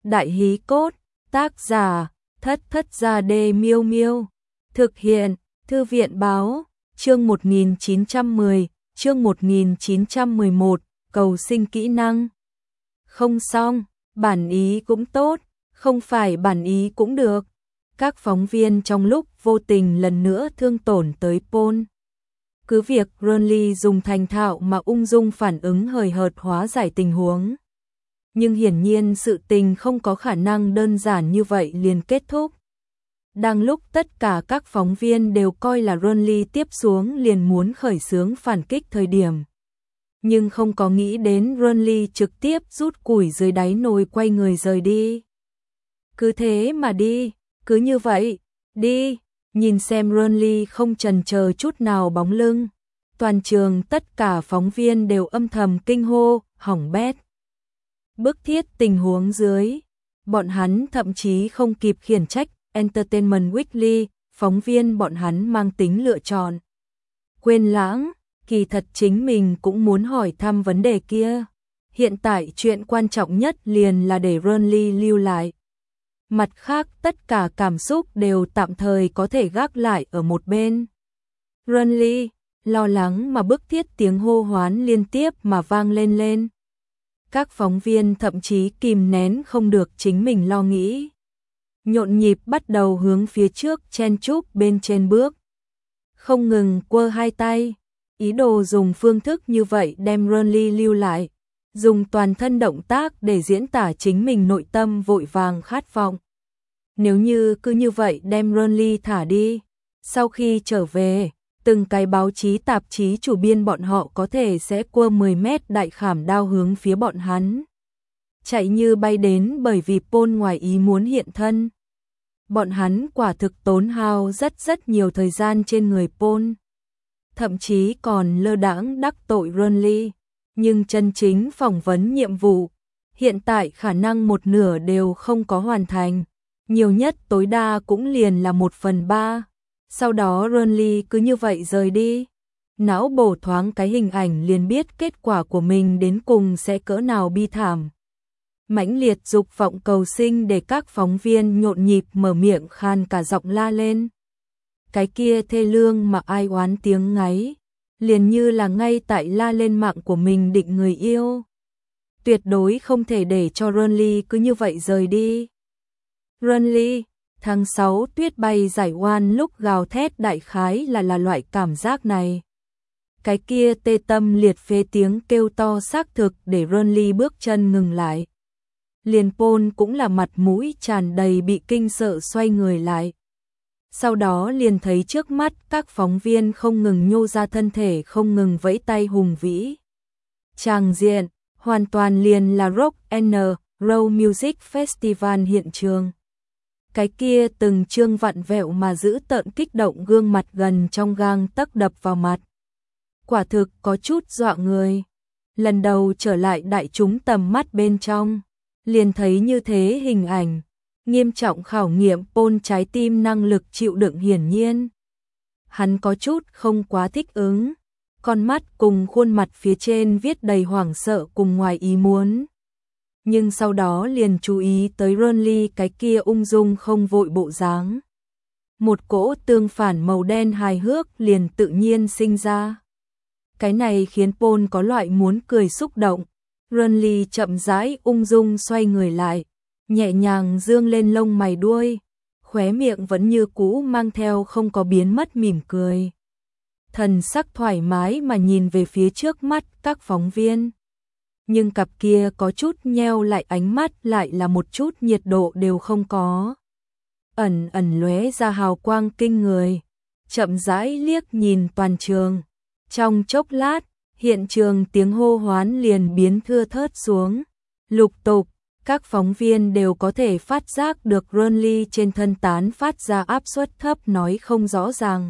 Đại hí cốt, tác giả, Thất Thất Gia Đê Miêu Miêu. Thực hiện, Thư viện báo, chương 1910, chương 1911, cầu sinh kỹ năng. Không xong, bản ý cũng tốt, không phải bản ý cũng được. Các phóng viên trong lúc vô tình lần nữa thương tổn tới Paul. Cứ việc Ronly dùng thành thạo mà ung dung phản ứng hời hợt hóa giải tình huống. Nhưng hiển nhiên sự tình không có khả năng đơn giản như vậy liền kết thúc. Đang lúc tất cả các phóng viên đều coi là Ronly tiếp xuống liền muốn khởi xướng phản kích thời điểm. Nhưng không có nghĩ đến Ronly trực tiếp rút củi dưới đáy nồi quay người rời đi. Cứ thế mà đi, cứ như vậy, đi, nhìn xem Ronly không chần chờ chút nào bóng lưng. Toàn trường tất cả phóng viên đều âm thầm kinh hô, hỏng bét. Bức thiết tình huống dưới, bọn hắn thậm chí không kịp khiển trách Entertainment Weekly, phóng viên bọn hắn mang tính lựa chọn. Quên lãng, kỳ thật chính mình cũng muốn hỏi thăm vấn đề kia. Hiện tại chuyện quan trọng nhất liền là để Ronly lưu lại. Mặt khác tất cả cảm xúc đều tạm thời có thể gác lại ở một bên. Ronly, lo lắng mà bức thiết tiếng hô hoán liên tiếp mà vang lên. Các phóng viên thậm chí kìm nén không được chính mình lo nghĩ. Nhộn nhịp bắt đầu hướng phía trước chen chúc bên trên bước. Không ngừng quơ hai tay, ý đồ dùng phương thức như vậy đem Ronly lưu lại. Dùng toàn thân động tác để diễn tả chính mình nội tâm vội vàng khát vọng. Nếu như cứ như vậy đem Ronly thả đi, sau khi trở về, từng cái báo chí tạp chí chủ biên bọn họ có thể sẽ quơ 10 mét đại khảm đao hướng phía bọn hắn. Chạy như bay đến bởi vì Paul ngoài ý muốn hiện thân. Bọn hắn quả thực tốn hao rất nhiều thời gian trên người Paul. Thậm chí còn lơ đãng đắc tội Ronly. Nhưng chân chính phỏng vấn nhiệm vụ, hiện tại khả năng một nửa đều không có hoàn thành. Nhiều nhất tối đa cũng liền là 1/3. Sau đó Ronly cứ như vậy rời đi. Não bổ thoáng cái hình ảnh liền biết kết quả của mình đến cùng sẽ cỡ nào bi thảm. Mãnh liệt dục vọng cầu sinh để các phóng viên nhộn nhịp mở miệng khan cả giọng la lên. Cái kia thê lương mà ai oán tiếng ngáy, liền như là ngay tại la lên mạng của mình định người yêu. Tuyệt đối không thể để cho Ronly cứ như vậy rời đi. Ronly, tháng 6 tuyết bay giải oan lúc gào thét đại khái là loại cảm giác này. Cái kia tê tâm liệt phế tiếng kêu to xác thực để Ronly bước chân ngừng lại. Liền Paul cũng là mặt mũi tràn đầy bị kinh sợ xoay người lại. Sau đó liền thấy trước mắt các phóng viên không ngừng nhô ra thân thể không ngừng vẫy tay hùng vĩ. Tràng diện, hoàn toàn liền là Rock and Roll Music Festival hiện trường. Cái kia từng trương vặn vẹo mà giữ tợn kích động gương mặt gần trong gang tấc đập vào mặt. Quả thực có chút dọa người. Lần đầu trở lại đại chúng tầm mắt bên trong, liền thấy như thế hình ảnh. Nghiêm trọng khảo nghiệm Paul trái tim năng lực chịu đựng hiển nhiên. Hắn có chút không quá thích ứng. Con mắt cùng khuôn mặt phía trên viết đầy hoảng sợ cùng ngoài ý muốn. Nhưng sau đó liền chú ý tới Ronly cái kia ung dung không vội bộ dáng. Một cỗ tương phản màu đen hài hước liền tự nhiên sinh ra. Cái này khiến Paul có loại muốn cười xúc động. Ronly chậm rãi ung dung xoay người lại, nhẹ nhàng dương lên lông mày đuôi, khóe miệng vẫn như cũ mang theo không có biến mất mỉm cười. Thần sắc thoải mái mà nhìn về phía trước mắt các phóng viên. Nhưng cặp kia có chút nheo lại ánh mắt lại là một chút nhiệt độ đều không có. Ẩn ẩn lóe ra hào quang kinh người, chậm rãi liếc nhìn toàn trường. Trong chốc lát, hiện trường tiếng hô hoán liền biến thưa thớt xuống. Lục tục, các phóng viên đều có thể phát giác được Ronly trên thân tán phát ra áp suất thấp nói không rõ ràng.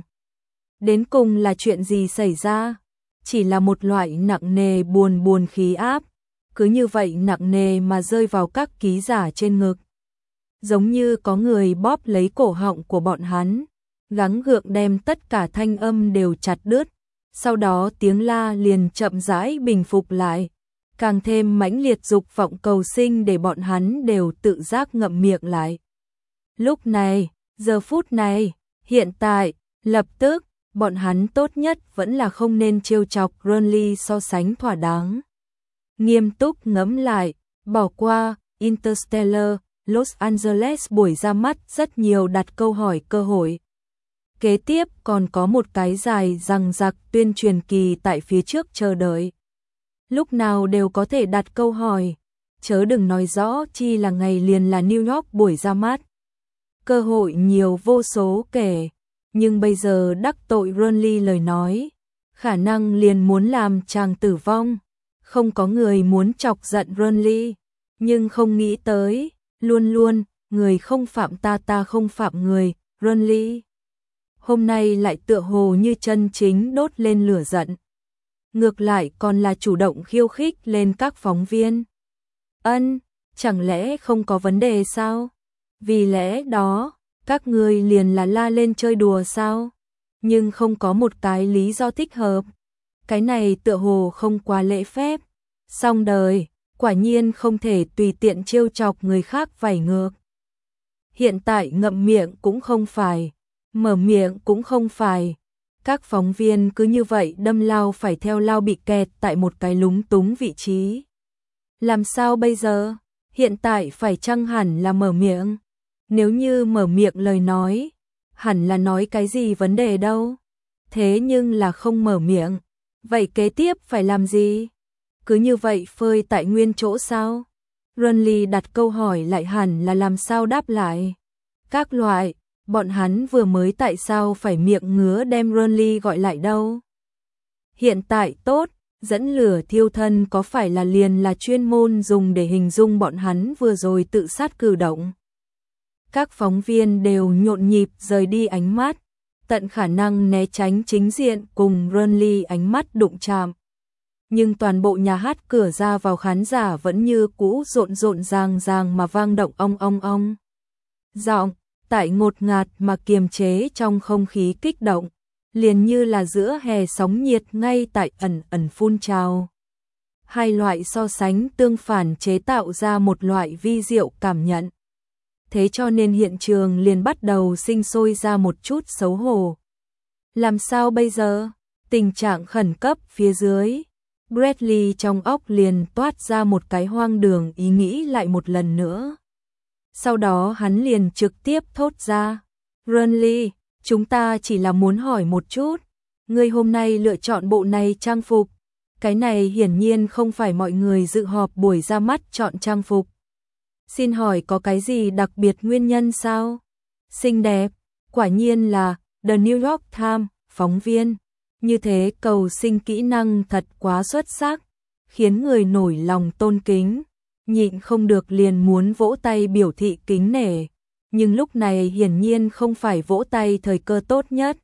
Đến cùng là chuyện gì xảy ra? Chỉ là một loại nặng nề buồn khí áp, cứ như vậy nặng nề mà rơi vào các ký giả trên ngực. Giống như có người bóp lấy cổ họng của bọn hắn, gắng gượng đem tất cả thanh âm đều chặt đứt. Sau đó tiếng la liền chậm rãi bình phục lại. càng thêm mãnh liệt dục vọng cầu sinh để bọn hắn đều tự giác ngậm miệng lại. Lúc này, giờ phút này, hiện tại, lập tức, bọn hắn tốt nhất vẫn là không nên trêu chọc Renly so sánh thỏa đáng. Nghiêm túc ngẫm lại, bỏ qua Interstellar, Los Angeles buổi ra mắt rất nhiều đặt câu hỏi cơ hội. Kế tiếp còn có một cái dài dằng dặc tuyên truyền kỳ tại phía trước chờ đợi. Lúc nào đều có thể đặt câu hỏi, chớ đừng nói rõ chi là ngày liền là New York buổi ra mắt. Cơ hội nhiều vô số kể, nhưng bây giờ đắc tội Renly lời nói, khả năng liền muốn làm chàng tử vong. Không có người muốn chọc giận Renly, nhưng không nghĩ tới, luôn luôn, người không phạm ta ta không phạm người, Renly. Hôm nay lại tựa hồ như chân chính đốt lên lửa giận. Ngược lại còn là chủ động khiêu khích lên các phóng viên. Chẳng lẽ không có vấn đề sao? Vì lẽ đó, các người liền là la lên chơi đùa sao? Nhưng không có một cái lý do thích hợp. Cái này tựa hồ không quá lễ phép. Xong đời, quả nhiên không thể tùy tiện trêu chọc người khác phải ngược. Hiện tại ngậm miệng cũng không phải, mở miệng cũng không phải. Các phóng viên cứ như vậy đâm lao phải theo lao bị kẹt tại một cái lúng túng vị trí. Làm sao bây giờ? Hiện tại phải chăng hẳn là mở miệng? Nếu như mở miệng lời nói, hẳn là nói cái gì vấn đề đâu. Thế nhưng là không mở miệng. Vậy kế tiếp phải làm gì? Cứ như vậy phơi tại nguyên chỗ sao? Renly đặt câu hỏi lại hẳn là làm sao đáp lại. Các loại, bọn hắn vừa mới tại sao phải miệng ngứa đem Renly gọi lại đâu? Hiện tại tốt, dẫn lửa thiêu thân có phải là liền là chuyên môn dùng để hình dung bọn hắn vừa rồi tự sát cử động? Các phóng viên đều nhộn nhịp rời đi ánh mắt, tận khả năng né tránh chính diện cùng Renly ánh mắt đụng chạm. Nhưng toàn bộ nhà hát cửa ra vào khán giả vẫn như cũ rộn rộn ràng ràng mà vang động ong ong ong. Giọng, tại ngột ngạt mà kiềm chế trong không khí kích động, liền như là giữa hè sóng nhiệt ngay tại ẩn ẩn phun trào. Hai loại so sánh tương phản chế tạo ra một loại vi diệu cảm nhận. Thế cho nên hiện trường liền bắt đầu sinh sôi ra một chút xấu hổ. Làm sao bây giờ? Tình trạng khẩn cấp phía dưới. Bradley trong óc liền toát ra một cái hoang đường ý nghĩ lại một lần nữa. Sau đó hắn liền trực tiếp thốt ra. Renly, chúng ta chỉ là muốn hỏi một chút. Ngươi hôm nay lựa chọn bộ này trang phục. Cái này hiển nhiên không phải mọi người dự họp buổi ra mắt chọn trang phục. Xin hỏi có cái gì đặc biệt nguyên nhân sao? Xinh đẹp, quả nhiên là The New York Times, phóng viên. Như thế cầu sinh kỹ năng thật quá xuất sắc, khiến người nổi lòng tôn kính, nhịn không được liền muốn vỗ tay biểu thị kính nể, nhưng lúc này hiển nhiên không phải vỗ tay thời cơ tốt nhất.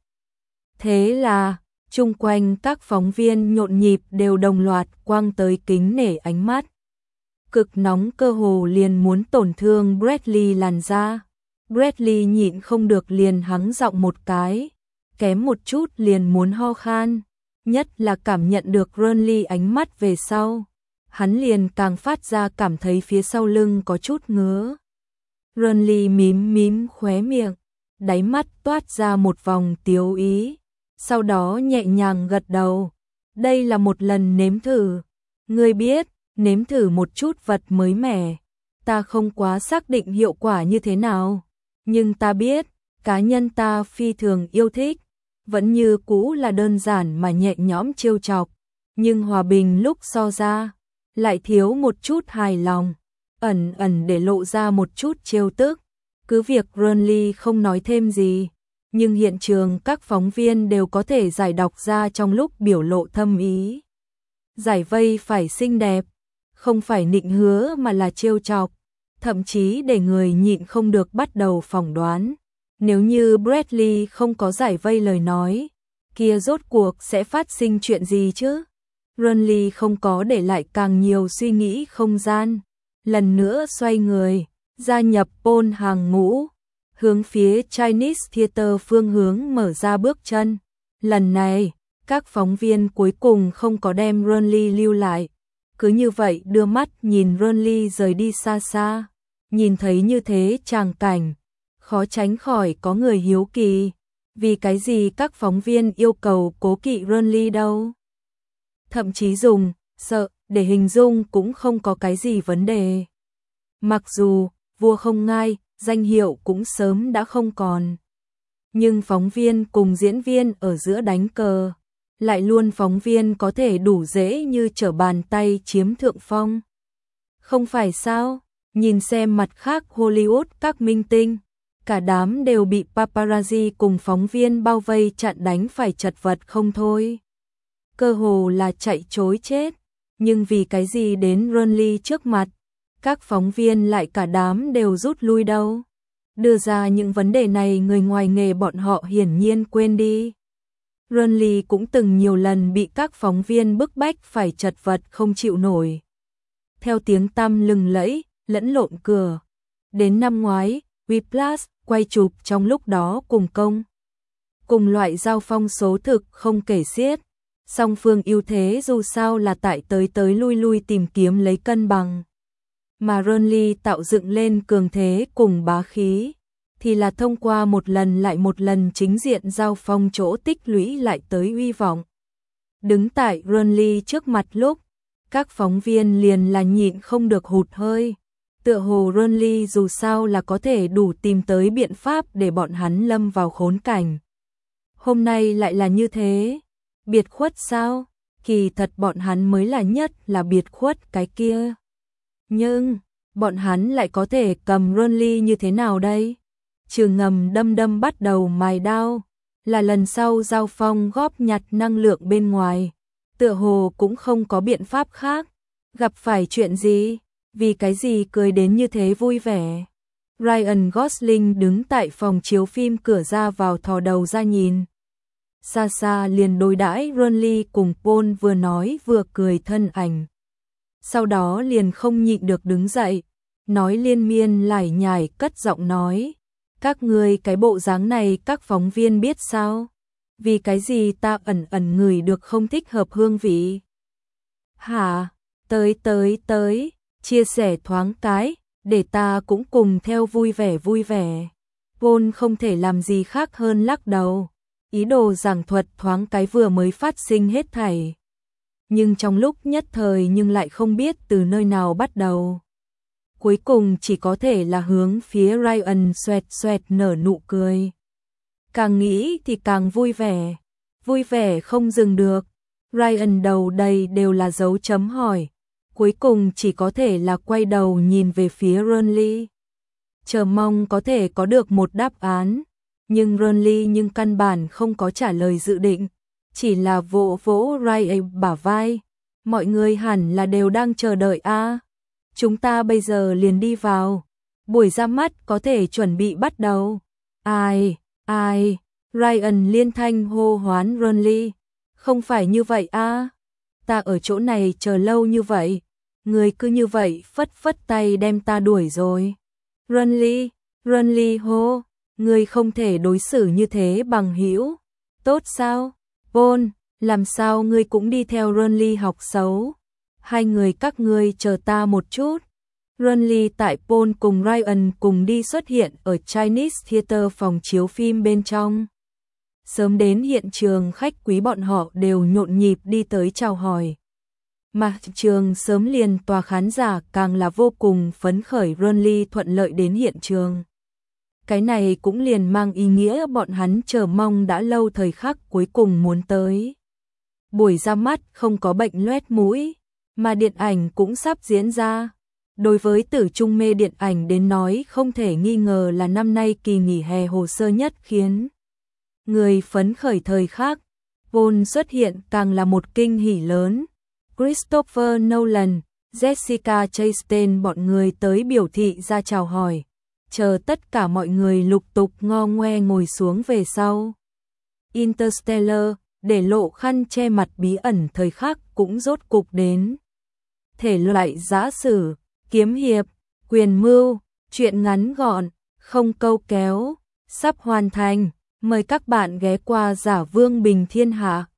Thế là, chung quanh các phóng viên nhộn nhịp đều đồng loạt quăng tới kính nể ánh mắt. Cực nóng cơ hồ liền muốn tổn thương Bradley làn da. Bradley nhịn không được liền hắng giọng một cái, kém một chút liền muốn ho khan, nhất là cảm nhận được Renly ánh mắt về sau, hắn liền càng phát ra cảm thấy phía sau lưng có chút ngứa. Renly mím mím khóe miệng, đáy mắt toát ra một vòng tiếu ý, sau đó nhẹ nhàng gật đầu. Đây là một lần nếm thử, ngươi biết, nếm thử một chút vật mới mẻ, ta không quá xác định hiệu quả như thế nào, nhưng ta biết, cá nhân ta phi thường yêu thích. Vẫn như cũ là đơn giản mà nhẹ nhõm trêu chọc, nhưng hòa bình lúc so ra, lại thiếu một chút hài lòng, ẩn ẩn để lộ ra một chút trêu tức. Cứ việc Renly không nói thêm gì, nhưng hiện trường các phóng viên đều có thể giải đọc ra trong lúc biểu lộ thâm ý. Giải vây phải xinh đẹp, không phải nịnh hứa mà là trêu chọc, thậm chí để người nhịn không được bắt đầu phỏng đoán. Nếu như Bradley không có giải vây lời nói, kia rốt cuộc sẽ phát sinh chuyện gì chứ? Renly không có để lại càng nhiều suy nghĩ không gian, lần nữa xoay người, gia nhập Paul hàng ngũ, hướng phía Chinese Theater phương hướng mở ra bước chân. Lần này, các phóng viên cuối cùng không có đem Renly lưu lại, cứ như vậy đưa mắt nhìn Ronly rời đi xa xa. Nhìn thấy như thế tràng cảnh, khó tránh khỏi có người hiếu kỳ, vì cái gì các phóng viên yêu cầu cố kỵ Ronly đâu. Thậm chí dùng sợ để hình dung cũng không có cái gì vấn đề. Mặc dù vua không ngai, danh hiệu cũng sớm đã không còn. Nhưng phóng viên cùng diễn viên ở giữa đánh cờ, lại luôn phóng viên có thể đủ dễ như trở bàn tay chiếm thượng phong. Không phải sao? Nhìn xem mặt khác Hollywood các minh tinh, cả đám đều bị paparazzi cùng phóng viên bao vây chặn đánh phải chật vật không thôi. Cơ hồ là chạy trối chết, nhưng vì cái gì đến Ronly trước mặt, các phóng viên lại cả đám đều rút lui đâu. Đưa ra những vấn đề này người ngoài nghề bọn họ hiển nhiên quên đi. Ronly cũng từng nhiều lần bị các phóng viên bức bách phải chật vật không chịu nổi. Theo tiếng tăm lừng lẫy, lẫn lộn cửa. Đến năm ngoái, Whiplash quay chụp trong lúc đó cùng loại giao phong số thực không kể xiết. Song phương ưu thế dù sao là tại tới lui lui tìm kiếm lấy cân bằng. Mà Ronly tạo dựng lên cường thế cùng bá khí, thì là thông qua một lần lại một lần chính diện giao phong chỗ tích lũy lại tới uy vọng. Đứng tại Ronly trước mặt lúc, các phóng viên liền là nhịn không được hụt hơi. Tựa hồ Ronly dù sao là có thể đủ tìm tới biện pháp để bọn hắn lâm vào khốn cảnh. Hôm nay lại là như thế. Biệt khuất sao? Kỳ thật bọn hắn mới là nhất là biệt khuất cái kia. Nhưng, bọn hắn lại có thể cầm Ronly như thế nào đây? Trừ ngầm đâm bắt đầu mài đao, là lần sau giao phong góp nhặt năng lượng bên ngoài. Tựa hồ cũng không có biện pháp khác. Gặp phải chuyện gì? Vì cái gì cười đến như thế vui vẻ? Ryan Gosling đứng tại phòng chiếu phim cửa ra vào thò đầu ra nhìn. Xa xa liền đối đãi Ronly cùng Paul vừa nói vừa cười thân ảnh. Sau đó liền không nhịn được đứng dậy, nói liên miên lải nhải cất giọng nói. Các ngươi cái bộ dáng này các phóng viên biết sao? Vì cái gì ta ẩn ngửi được không thích hợp hương vị? Hả? Tới, chia sẻ thoáng cái, để ta cũng cùng theo vui vẻ. Paul không thể làm gì khác hơn lắc đầu. Ý đồ giảng thuật thoáng cái vừa mới phát sinh hết thảy. Nhưng trong lúc nhất thời nhưng lại không biết từ nơi nào bắt đầu. Cuối cùng chỉ có thể là hướng phía Ryan xoẹt nở nụ cười. Càng nghĩ thì càng vui vẻ không dừng được. Ryan đầu đầy đều là dấu chấm hỏi. Cuối cùng chỉ có thể là quay đầu nhìn về phía Ronly. Chờ mong có thể có được một đáp án. Nhưng Ronly căn bản không có trả lời dự định, chỉ là vỗ Ryan bả vai. Mọi người hẳn là đều đang chờ đợi a. Chúng ta bây giờ liền đi vào. Buổi ra mắt có thể chuẩn bị bắt đầu. Ai? Ryan liên thanh hô hoán Ronly. Không phải như vậy a. Ta ở chỗ này chờ lâu như vậy. Người cứ như vậy phất tay đem ta đuổi rồi. Ronly hô. Ngươi không thể đối xử như thế bằng hữu. Tốt sao? Paul, làm sao ngươi cũng đi theo Ronly học xấu? Hai người các ngươi chờ ta một chút. Ronly tại Paul cùng Ryan cùng đi xuất hiện ở Chinese Theater phòng chiếu phim bên trong. Sớm đến hiện trường khách quý bọn họ đều nhộn nhịp đi tới chào hỏi. Mà trường sớm liền tòa khán giả càng là vô cùng phấn khởi Ronly thuận lợi đến hiện trường. Cái này cũng liền mang ý nghĩa bọn hắn chờ mong đã lâu thời khắc cuối cùng muốn tới. Buổi ra mắt không có bệnh loét mũi, mà điện ảnh cũng sắp diễn ra. Đối với tử trung mê điện ảnh đến nói không thể nghi ngờ là năm nay kỳ nghỉ hè hồ sơ nhất khiến người phấn khởi thời khắc. Paul xuất hiện càng là một kinh hỉ lớn. Christopher Nolan, Jessica Chastain bọn người tới biểu thị ra chào hỏi. Chờ tất cả mọi người lục tục ngo ngoe ngồi xuống về sau. Interstellar, để lộ khăn che mặt bí ẩn thời khắc cũng rốt cục đến. Thể loại giã sử, kiếm hiệp, quyền mưu, truyện ngắn gọn, không câu kéo, sắp hoàn thành. Mời các bạn ghé qua Giả Vương Bình Thiên Hạ.